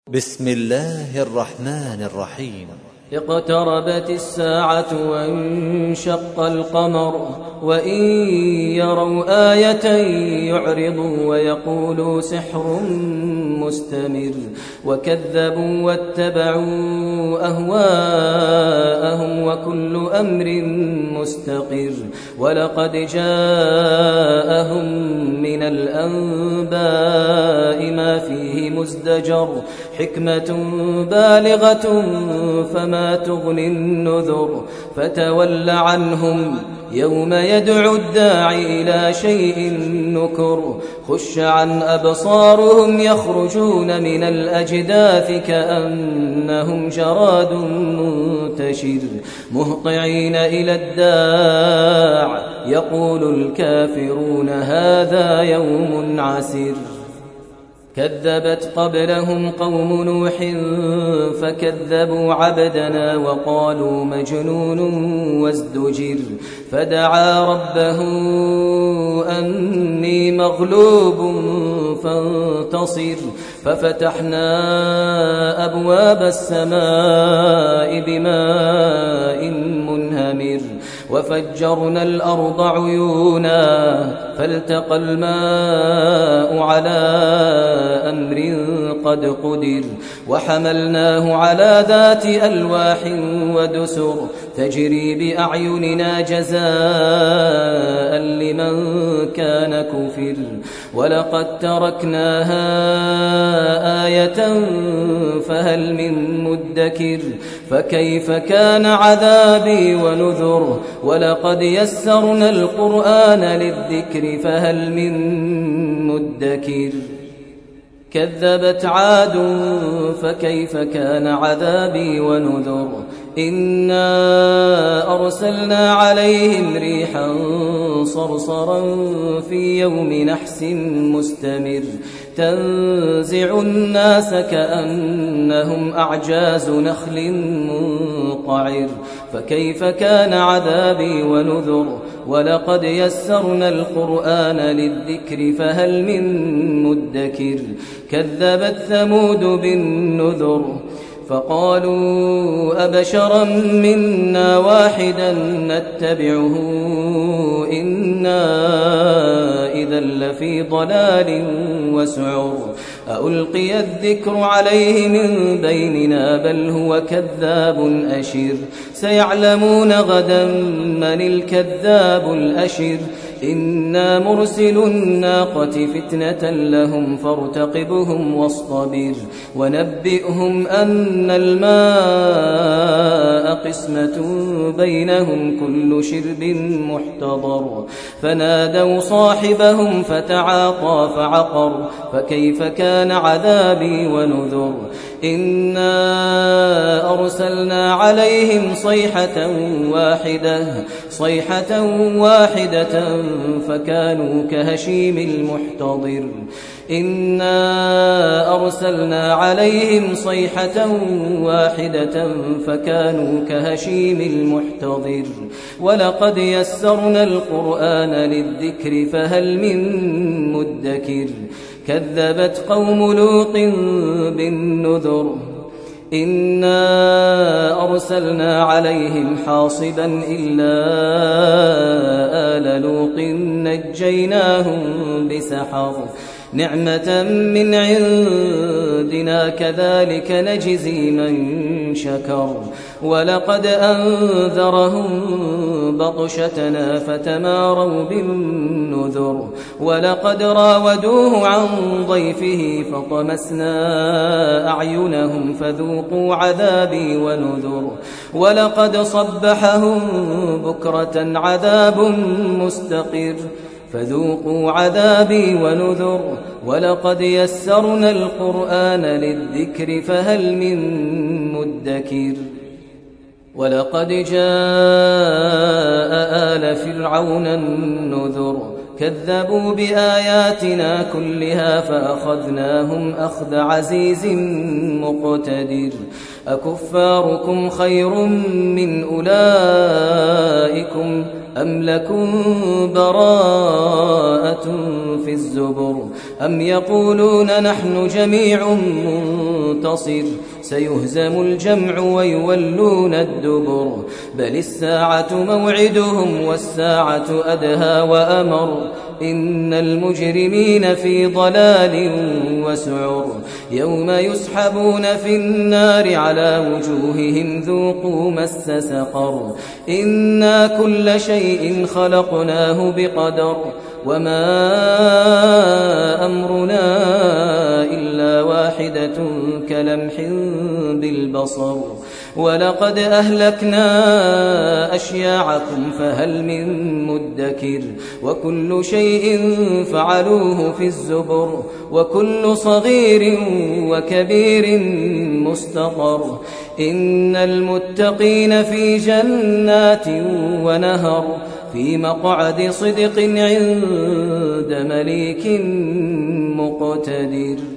بسم الله الرحمن الرحيم. اقتربت الساعة وانشق القمر وإن يروا آية يعرضوا ويقولوا سحر مستمر وكذبوا واتبعوا أهواءهم وكل أمر مستقر ولقد جاءهم من الأنباء ما فيه مزدجر حكمة بالغة فما تغني النذر فتول عنهم يوم يدعو الداعي إلى شيء نكر خش عن أبصارهم يخرجون من الأجداث كأنهم جراد منتشر مهطعين إلى الداع يقول الكافرون هذا يوم عسر كذبت قبلهم قوم نوح فكذبوا عبدنا وقالوا مجنون وازدجر فدعا ربه أني مغلوب فانتصر ففتحنا أبواب السماء بماء منهمر وفجرنا الأرض عيونا فالتقى الماء على أمر قد قدر وحملناه على ذات ألواح ودسر تجري بأعيننا جزاء لمن كان كفر ولقد تركناها آية فهل من مدكر فكيف كان عذابي ونذر ولقد يسرنا القرآن للذكر فهل من مدكر كذبت عاد فكيف كان عذابي ونذر إنا أرسلنا عليهم ريحا صرصرا في يوم نحس مستمر تنزع الناس كأنهم أعجاز نخل منقعر فكيف كان عذابي ونذر ولقد يسرنا القرآن للذكر فهل من مدكر كذبت ثمود بالنذر فقالوا أبشرا منا واحدا نتبعه إنا إذا لفي ضلال وسعر ألقي الذكر عليه من بيننا بل هو كذاب أشر سيعلمون غدا من الكذاب الأشر إنا مرسل الناقة فتنة لهم فارتقبهم واصطبر ونبئهم أن الماء قسمة بينهم كل شرب محتضر فنادوا صاحبهم فتعاطى فعقر فكيف كان عذابي ونذر إنا أرسلنا عليهم صيحة واحدة فكانوا كهشيم المحتضر إنا أرسلنا عليهم صيحة واحدة فكانوا كهشيم المحتضر ولقد يسرنا القرآن للذكر فهل من مدكر كذبت قوم لوط بالنذر إنا أرسلنا عليهم حاصبا إلا آل لوط نجيناهم بسحر نعمة من عندنا كذلك نجزي من شكر ولقد أنذرهم بطشتنا فتماروا بالنذر ولقد راودوه عن ضيفه فطمسنا أعينهم فذوقوا عذابي ونذر ولقد صبحهم بكرة عذاب مستقر فذوقوا عذابي ونذر ولقد يسرنا القرآن للذكر فهل من مدكر ولقد جاء آل فرعون النذر كذبوا بآياتنا كلها فأخذناهم أخذ عزيز مقتدر أكفاركم خير من أولئكم أم لكم براءة في الزبر أم يقولون نحن جميع منتصر سيهزم الجمع ويولون الدبر بل الساعة موعدهم والساعة أدهى وأمر إن المجرمين في ضلال وسعر يوم يسحبون في النار على وجوههم ذوقوا مس سقر إنا كل شيء خلقناه بقدر وما أمرنا إلا واحدة كلمح بالبصر ولقد أهلكنا أشياعكم فهل من مدكر وكل شيء فعلوه في الزبر وكل صغير وكبير مستقر إن المتقين في جنات ونهر في مقعد صدق عند مليك مقتدر.